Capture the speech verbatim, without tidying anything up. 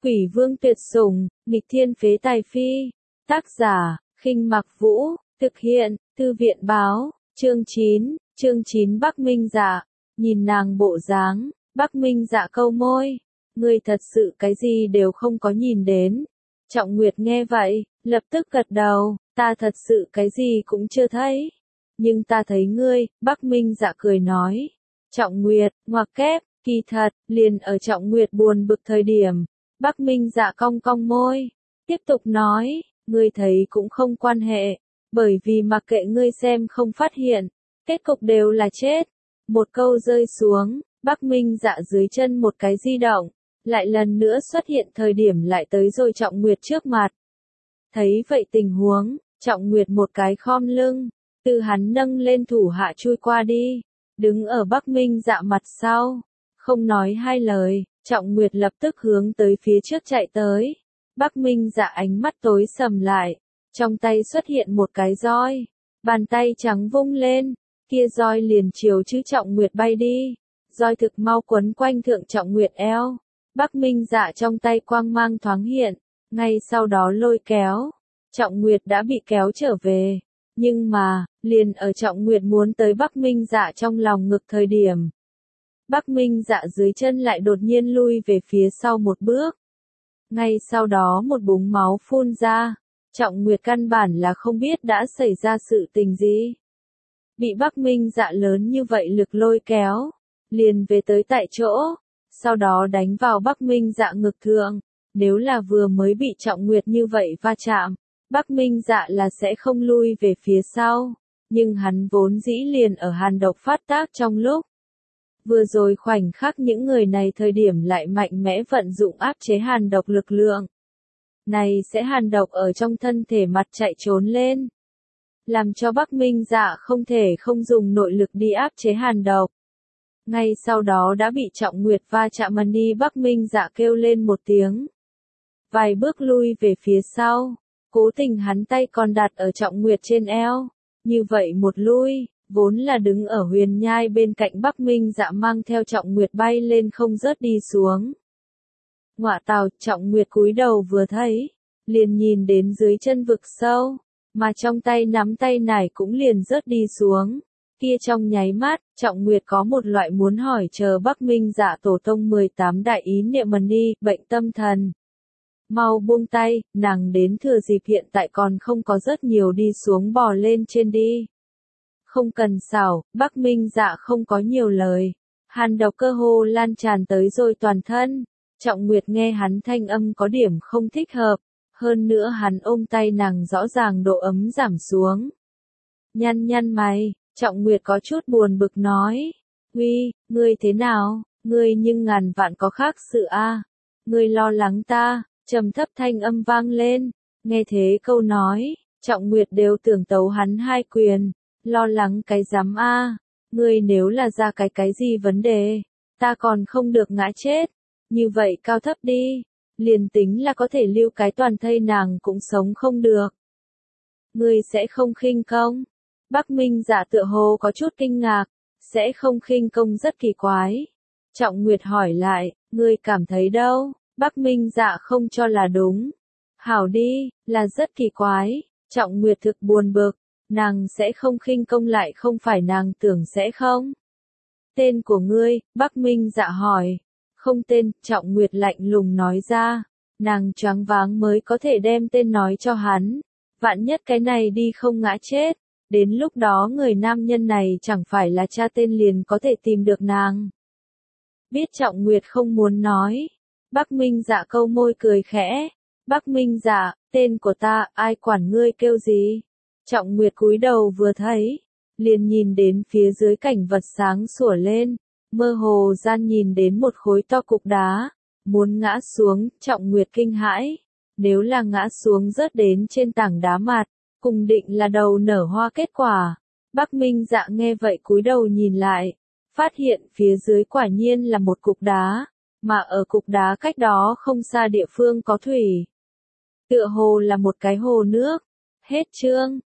Quỷ vương tuyệt sủng, nghịch thiên phế tài phi. Tác giả, Khinh Mặc Vũ, thực hiện, Thư viện báo, chương chín, chương chín Bắc Minh Dạ. Nhìn nàng bộ dáng, Bắc Minh Dạ câu môi, ngươi thật sự cái gì đều không có nhìn đến. Trọng Nguyệt nghe vậy, lập tức gật đầu, ta thật sự cái gì cũng chưa thấy. Nhưng ta thấy ngươi, Bắc Minh Dạ cười nói. Trọng Nguyệt, ngoặc kép, kỳ thật, liền ở Trọng Nguyệt buồn bực thời điểm. Bắc Minh Dạ cong cong môi, tiếp tục nói, ngươi thấy cũng không quan hệ, bởi vì mặc kệ ngươi xem không phát hiện, kết cục đều là chết. Một câu rơi xuống, Bắc Minh Dạ dưới chân một cái di động, lại lần nữa xuất hiện thời điểm lại tới rồi Trọng Nguyệt trước mặt. Thấy vậy tình huống, Trọng Nguyệt một cái khom lưng, từ hắn nâng lên thủ hạ chui qua đi, đứng ở Bắc Minh Dạ mặt sau, không nói hai lời. Trọng Nguyệt lập tức hướng tới phía trước chạy tới. Bắc Minh Dạ ánh mắt tối sầm lại, trong tay xuất hiện một cái roi, bàn tay trắng vung lên, kia roi liền chiều chữ Trọng Nguyệt bay đi. Roi thực mau quấn quanh thượng Trọng Nguyệt eo. Bắc Minh Dạ trong tay quang mang thoáng hiện, ngay sau đó lôi kéo. Trọng Nguyệt đã bị kéo trở về, nhưng mà, liền ở Trọng Nguyệt muốn tới Bắc Minh Dạ trong lòng ngực thời điểm. Bắc Minh Dạ dưới chân lại đột nhiên lui về phía sau một bước. Ngay sau đó một búng máu phun ra, Trọng Nguyệt căn bản là không biết đã xảy ra sự tình gì. Bị Bắc Minh Dạ lớn như vậy lực lôi kéo, liền về tới tại chỗ, sau đó đánh vào Bắc Minh Dạ ngực thượng. Nếu là vừa mới bị Trọng Nguyệt như vậy va chạm, Bắc Minh Dạ là sẽ không lui về phía sau, nhưng hắn vốn dĩ liền ở hàn độc phát tác trong lúc. Vừa rồi khoảnh khắc những người này thời điểm lại mạnh mẽ vận dụng áp chế hàn độc lực lượng. Này sẽ hàn độc ở trong thân thể mặt chạy trốn lên. Làm cho Bắc Minh Dạ không thể không dùng nội lực đi áp chế hàn độc. Ngay sau đó đã bị Trọng Nguyệt va chạm mà đi. Bắc Minh Dạ kêu lên một tiếng. Vài bước lui về phía sau, cố tình hắn tay còn đặt ở Trọng Nguyệt trên eo. Như vậy một lui, vốn là đứng ở huyền nhai bên cạnh Bắc Minh Dạ mang theo Trọng Nguyệt bay lên không rớt đi xuống. Ngọa tào, Trọng Nguyệt cúi đầu vừa thấy, liền nhìn đến dưới chân vực sâu, mà trong tay nắm tay nải cũng liền rớt đi xuống. Kia trong nháy mắt, Trọng Nguyệt có một loại muốn hỏi chờ Bắc Minh Dạ tổ tông mười tám đại ý niệm mần đi, bệnh tâm thần. Mau buông tay, nàng đến thừa dịp hiện tại còn không có rất nhiều đi xuống bò lên trên đi. Không cần xảo, Bắc Minh Dạ không có nhiều lời. Hàn độc cơ hồ lan tràn tới rồi toàn thân. Trọng Nguyệt nghe hắn thanh âm có điểm không thích hợp. Hơn nữa hắn ôm tay nàng rõ ràng độ ấm giảm xuống. Nhăn nhăn mày, Trọng Nguyệt có chút buồn bực nói. Huy, ngươi thế nào, ngươi nhưng ngàn vạn có khác sự a, ngươi lo lắng ta, trầm thấp thanh âm vang lên. Nghe thế câu nói, Trọng Nguyệt đều tưởng tấu hắn hai quyền. Lo lắng cái rắm a, ngươi nếu là ra cái cái gì vấn đề, ta còn không được ngã chết. Như vậy cao thấp đi, liền tính là có thể lưu cái toàn thây nàng cũng sống không được. Ngươi sẽ không khinh công? Bắc Minh Dạ tựa hồ có chút kinh ngạc, sẽ không khinh công rất kỳ quái. Trọng Nguyệt hỏi lại, ngươi cảm thấy đâu? Bắc Minh Dạ không cho là đúng. Hảo đi, là rất kỳ quái. Trọng Nguyệt thực buồn bực. Nàng sẽ không khinh công lại không phải nàng tưởng sẽ không. Tên của ngươi, Bắc Minh Dạ hỏi. Không tên, Trọng Nguyệt lạnh lùng nói ra. Nàng choáng váng mới có thể đem tên nói cho hắn. Vạn nhất cái này đi không ngã chết. Đến lúc đó người nam nhân này chẳng phải là cha tên liền có thể tìm được nàng. Biết Trọng Nguyệt không muốn nói. Bắc Minh Dạ câu môi cười khẽ. Bắc Minh Dạ, tên của ta, ai quản ngươi kêu gì? Trọng Nguyệt cúi đầu vừa thấy, liền nhìn đến phía dưới cảnh vật sáng sủa lên, mơ hồ gian nhìn đến một khối to cục đá, muốn ngã xuống. Trọng Nguyệt kinh hãi, nếu là ngã xuống rớt đến trên tảng đá mặt, cùng định là đầu nở hoa kết quả. Bắc Minh Dạ nghe vậy cúi đầu nhìn lại, phát hiện phía dưới quả nhiên là một cục đá, mà ở cục đá cách đó không xa địa phương có thủy. Tựa hồ là một cái hồ nước. Hết chương.